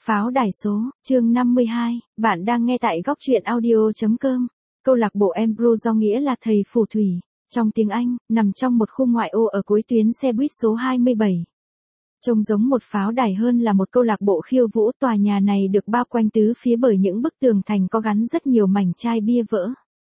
Pháo đài số, chương 52, bạn đang nghe tại góc truyện audio.com. Câu lạc bộ Embru nghĩa là thầy phù thủy, trong tiếng Anh, nằm trong một khu ngoại ô ở cuối tuyến xe buýt số 27. Trông giống một pháo đài hơn là một câu lạc bộ khiêu vũ. Tòa nhà này được bao quanh tứ phía bởi những bức tường thành có gắn rất nhiều mảnh chai bia vỡ.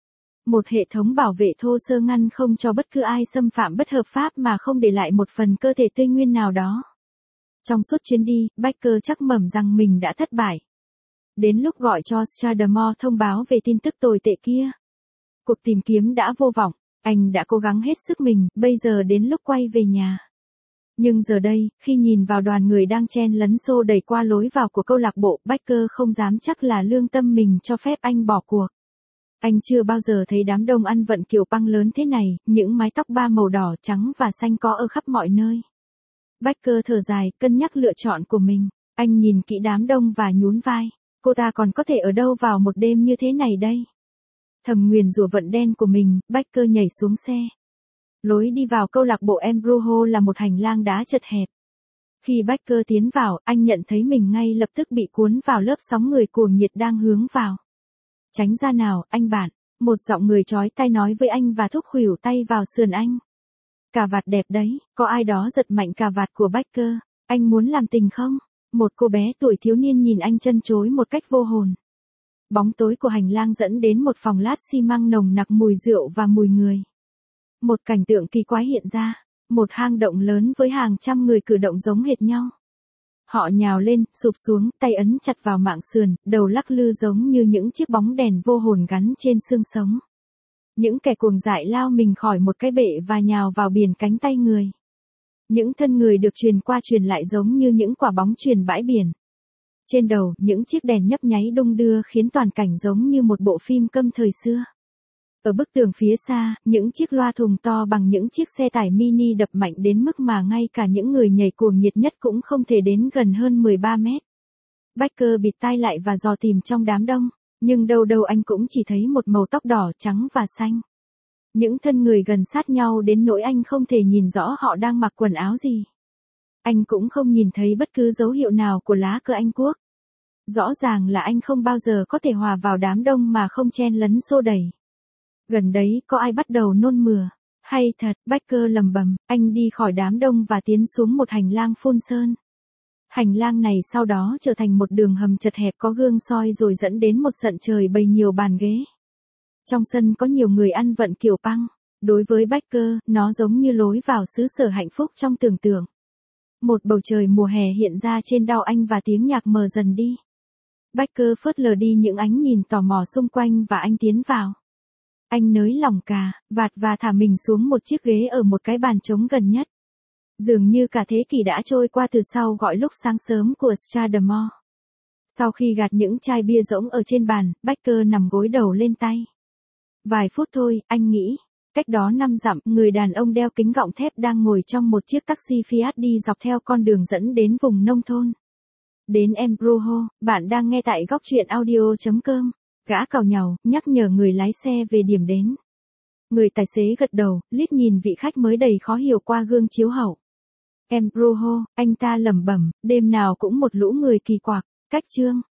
Một hệ thống bảo vệ thô sơ ngăn không cho bất cứ ai xâm phạm bất hợp pháp mà không để lại một phần cơ thể tươi nguyên nào đó. Trong suốt chuyến đi, Baker chắc mẩm rằng mình đã thất bại. Đến lúc gọi cho Stradamore thông báo về tin tức tồi tệ kia. Cuộc tìm kiếm đã vô vọng, anh đã cố gắng hết sức mình, bây giờ đến lúc quay về nhà. Nhưng giờ đây, khi nhìn vào đoàn người đang chen lấn xô đẩy qua lối vào của câu lạc bộ, Baker không dám chắc là lương tâm mình cho phép anh bỏ cuộc. Anh chưa bao giờ thấy đám đông ăn vận kiểu băng lớn thế này, những mái tóc ba màu đỏ, trắng và xanh có ở khắp mọi nơi. Baker thở dài, cân nhắc lựa chọn của mình. Anh nhìn kỹ đám đông và nhún vai. Cô ta còn có thể ở đâu vào một đêm như thế này đây? Thầm nguyền rủa vận đen của mình, Baker nhảy xuống xe. Lối đi vào câu lạc bộ Embru là một hành lang đá chật hẹp. Khi Baker tiến vào, anh nhận thấy mình ngay lập tức bị cuốn vào lớp sóng người cuồng nhiệt đang hướng vào. Tránh ra nào, anh bạn. Một giọng người chói tai nói với anh và thúc khuỷu tay vào sườn anh. Cà vạt đẹp đấy, có ai đó giật mạnh cà vạt của Baker. Anh muốn làm tình không? Một cô bé tuổi thiếu niên nhìn anh chân chối một cách vô hồn. Bóng tối của hành lang dẫn đến một phòng lát xi măng nồng nặc mùi rượu và mùi người. Một cảnh tượng kỳ quái hiện ra. Một hang động lớn với hàng trăm người cử động giống hệt nhau. Họ nhào lên, sụp xuống, tay ấn chặt vào mạng sườn, đầu lắc lư giống như những chiếc bóng đèn vô hồn gắn trên xương sống. Những kẻ cuồng dại lao mình khỏi một cái bệ và nhào vào biển cánh tay người. Những thân người được truyền qua truyền lại giống như những quả bóng truyền bãi biển. Trên đầu, những chiếc đèn nhấp nháy đung đưa khiến toàn cảnh giống như một bộ phim câm thời xưa. Ở bức tường phía xa, những chiếc loa thùng to bằng những chiếc xe tải mini đập mạnh đến mức mà ngay cả những người nhảy cuồng nhiệt nhất cũng không thể đến gần hơn 13 mét. Baker bịt tai lại và dò tìm trong đám đông. Nhưng đâu đâu anh cũng chỉ thấy một màu tóc đỏ, trắng và xanh. Những thân người gần sát nhau đến nỗi anh không thể nhìn rõ họ đang mặc quần áo gì. Anh cũng không nhìn thấy bất cứ dấu hiệu nào của lá cờ Anh Quốc. Rõ ràng là anh không bao giờ có thể hòa vào đám đông mà không chen lấn xô đẩy. Gần đấy có ai bắt đầu nôn mửa. Hay thật, Baker lầm bầm, anh đi khỏi đám đông và tiến xuống một hành lang phun sơn. Hành lang này sau đó trở thành một đường hầm chật hẹp có gương soi rồi dẫn đến một sân trời bày nhiều bàn ghế. Trong sân có nhiều người ăn vận kiểu punk. Đối với Baker, nó giống như lối vào xứ sở hạnh phúc trong tưởng tượng. Một bầu trời mùa hè hiện ra trên đầu anh và tiếng nhạc mờ dần đi. Baker phớt lờ đi những ánh nhìn tò mò xung quanh và anh tiến vào. Anh nới lỏng cà vạt và thả mình xuống một chiếc ghế ở một cái bàn trống gần nhất. Dường như cả thế kỷ đã trôi qua từ sau gọi lúc sáng sớm của Stradamore. Sau khi gạt những chai bia rỗng ở trên bàn, Baker nằm gối đầu lên tay. Vài phút thôi, anh nghĩ. Cách đó 5 dặm, người đàn ông đeo kính gọng thép đang ngồi trong một chiếc taxi Fiat đi dọc theo con đường dẫn đến vùng nông thôn. Đến Embru, bạn đang nghe tại góc truyện audio.com. Gã càu nhàu, nhắc nhở người lái xe về điểm đến. Người tài xế gật đầu, liếc nhìn vị khách mới đầy khó hiểu qua gương chiếu hậu. Embru, anh ta lẩm bẩm, đêm nào cũng một lũ người kỳ quặc. Cách chương